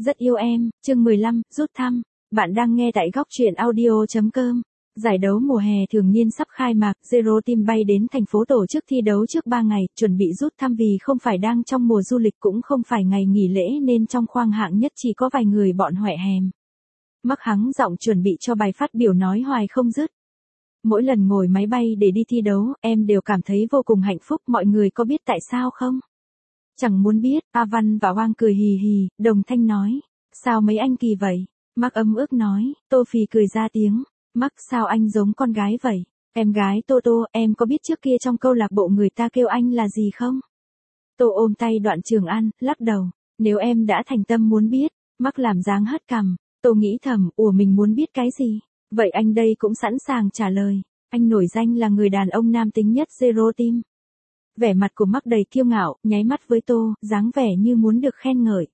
Rất yêu em, chương 15, rút thăm. Bạn đang nghe tại góc truyện audio.com. Giải đấu mùa hè thường niên sắp khai mạc, Zero Team bay đến thành phố tổ chức thi đấu trước 3 ngày, chuẩn bị rút thăm vì không phải đang trong mùa du lịch cũng không phải ngày nghỉ lễ nên trong khoang hạng nhất chỉ có vài người bọn hoẹ hèm. Mắc hắng giọng chuẩn bị cho bài phát biểu nói hoài không dứt. Mỗi lần ngồi máy bay để đi thi đấu, em đều cảm thấy vô cùng hạnh phúc, mọi người có biết tại sao không? Chẳng muốn biết, A Văn và Hoang cười hì hì, đồng thanh nói. Sao mấy anh kỳ vậy? Mắc ấm ức nói, Tô Phì cười ra tiếng. Mắc sao anh giống con gái vậy? Em gái Tô Tô, em có biết trước kia trong câu lạc bộ người ta kêu anh là gì không? Tô ôm tay Đoạn Trường An, lắc đầu. Nếu em đã thành tâm muốn biết, Mắc làm dáng hất cằm. Tô nghĩ thầm, mình muốn biết cái gì? Vậy anh đây cũng sẵn sàng trả lời. Anh nổi danh là người đàn ông nam tính nhất Zero Team. Vẻ mặt của Mắc đầy kiêu ngạo, nháy mắt với Tô, dáng vẻ như muốn được khen ngợi.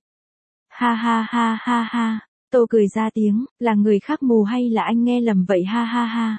Ha ha ha ha ha, Tô cười ra tiếng, là người khác mù hay là anh nghe lầm vậy ha ha ha.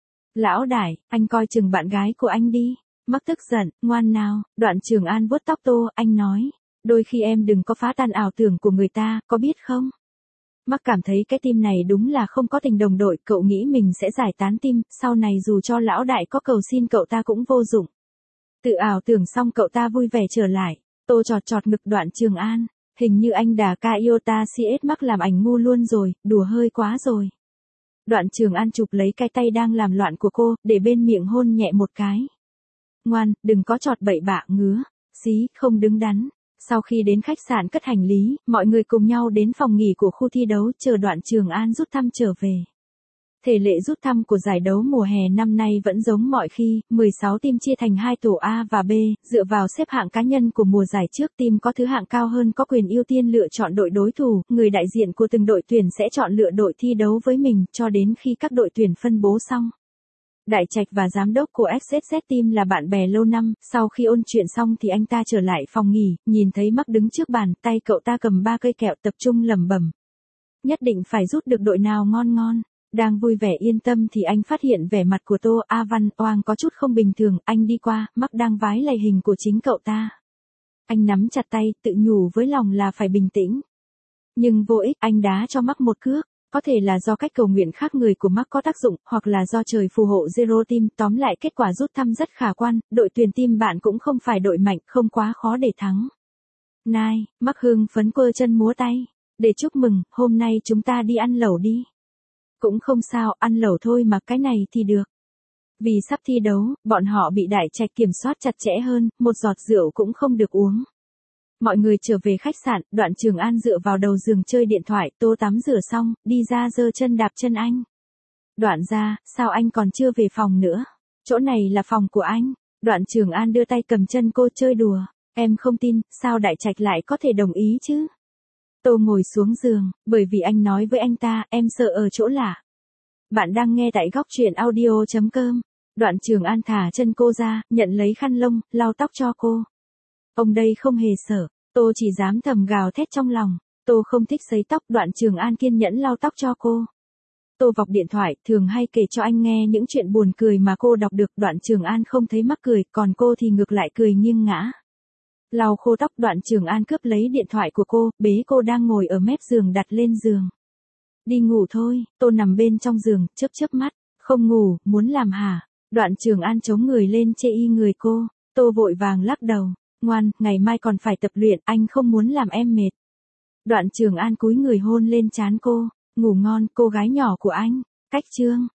Lão đại, anh coi chừng bạn gái của anh đi. Mắc tức giận, ngoan nào, Đoạn Trường An vuốt tóc Tô, anh nói. Đôi khi em đừng có phá tan ảo tưởng của người ta, có biết không? Mắc cảm thấy cái team này đúng là không có tình đồng đội, cậu nghĩ mình sẽ giải tán team, sau này dù cho lão đại có cầu xin cậu ta cũng vô dụng. Tự ảo tưởng xong cậu ta vui vẻ trở lại. Tô chọt chọt ngực Đoạn Trường An. Hình như anh đà ca yêu ta CS Mắc làm ảnh ngu luôn rồi, đùa hơi quá rồi. Đoạn Trường An chụp lấy cái tay đang làm loạn của cô, để bên miệng hôn nhẹ một cái. Ngoan, đừng có chọt bậy bạ ngứa. Xí, không đứng đắn. Sau khi đến khách sạn cất hành lý, mọi người cùng nhau đến phòng nghỉ của khu thi đấu chờ Đoạn Trường An rút thăm trở về. Thể lệ rút thăm của giải đấu mùa hè năm nay vẫn giống mọi khi, 16 team chia thành 2 tổ A và B, dựa vào xếp hạng cá nhân của mùa giải trước, team có thứ hạng cao hơn có quyền ưu tiên lựa chọn đội đối thủ, người đại diện của từng đội tuyển sẽ chọn lựa đội thi đấu với mình, cho đến khi các đội tuyển phân bố xong. Đại Trạch và giám đốc của XSZ Team là bạn bè lâu năm, sau khi ôn chuyện xong thì anh ta trở lại phòng nghỉ, nhìn thấy Mắc đứng trước bàn, tay cậu ta cầm 3 cây kẹo tập trung lẩm bẩm. Nhất định phải rút được đội nào ngon ngon. Đang vui vẻ yên tâm thì anh phát hiện vẻ mặt của Tô, A Văn, Oang có chút không bình thường, anh đi qua, Mắc đang vái lầy hình của chính cậu ta. Anh nắm chặt tay, tự nhủ với lòng là phải bình tĩnh. Nhưng vô ích, anh đá cho Mắc một cước. Có thể là do cách cầu nguyện khác người của Mắc có tác dụng, hoặc là do trời phù hộ Zero Team, tóm lại kết quả rút thăm rất khả quan, đội tuyển team bạn cũng không phải đội mạnh, không quá khó để thắng. Nai, Mắc hưng phấn quơ chân múa tay. Để chúc mừng, hôm nay chúng ta đi ăn lẩu đi. Cũng không sao, ăn lẩu thôi mà cái này thì được. Vì sắp thi đấu, bọn họ bị Đại Trạch kiểm soát chặt chẽ hơn, một giọt rượu cũng không được uống. Mọi người trở về khách sạn, Đoạn Trường An dựa vào đầu giường chơi điện thoại, Tô tắm rửa xong, đi ra giơ chân đạp chân anh. Đoạn ra, sao anh còn chưa về phòng nữa? Chỗ này là phòng của anh. Đoạn Trường An đưa tay cầm chân cô chơi đùa. Em không tin, sao Đại Trạch lại có thể đồng ý chứ? Tô ngồi xuống giường, bởi vì anh nói với anh ta, em sợ ở chỗ lạ. Bạn đang nghe tại góc truyện audio.com. Đoạn Trường An thả chân cô ra, nhận lấy khăn lông, lau tóc cho cô. Ông đây không hề sợ, Tô chỉ dám thầm gào thét trong lòng. Tô không thích sấy tóc, Đoạn Trường An kiên nhẫn lau tóc cho cô. Tô vọc điện thoại, thường hay kể cho anh nghe những chuyện buồn cười mà cô đọc được. Đoạn Trường An không thấy mắc cười, còn cô thì ngược lại cười nghiêng ngã. Lau khô tóc, Đoạn Trường An cướp lấy điện thoại của cô, bế cô đang ngồi ở mép giường đặt lên giường. Đi ngủ thôi. Tô nằm bên trong giường, chớp mắt. Không ngủ, muốn làm hả? Đoạn Trường An chống người lên chê y người cô. Tô vội vàng lắc đầu. Ngoan, ngày mai còn phải tập luyện, anh không muốn làm em mệt. Đoạn Trường An cúi người hôn lên trán cô. Ngủ ngon, cô gái nhỏ của anh. Cách chương.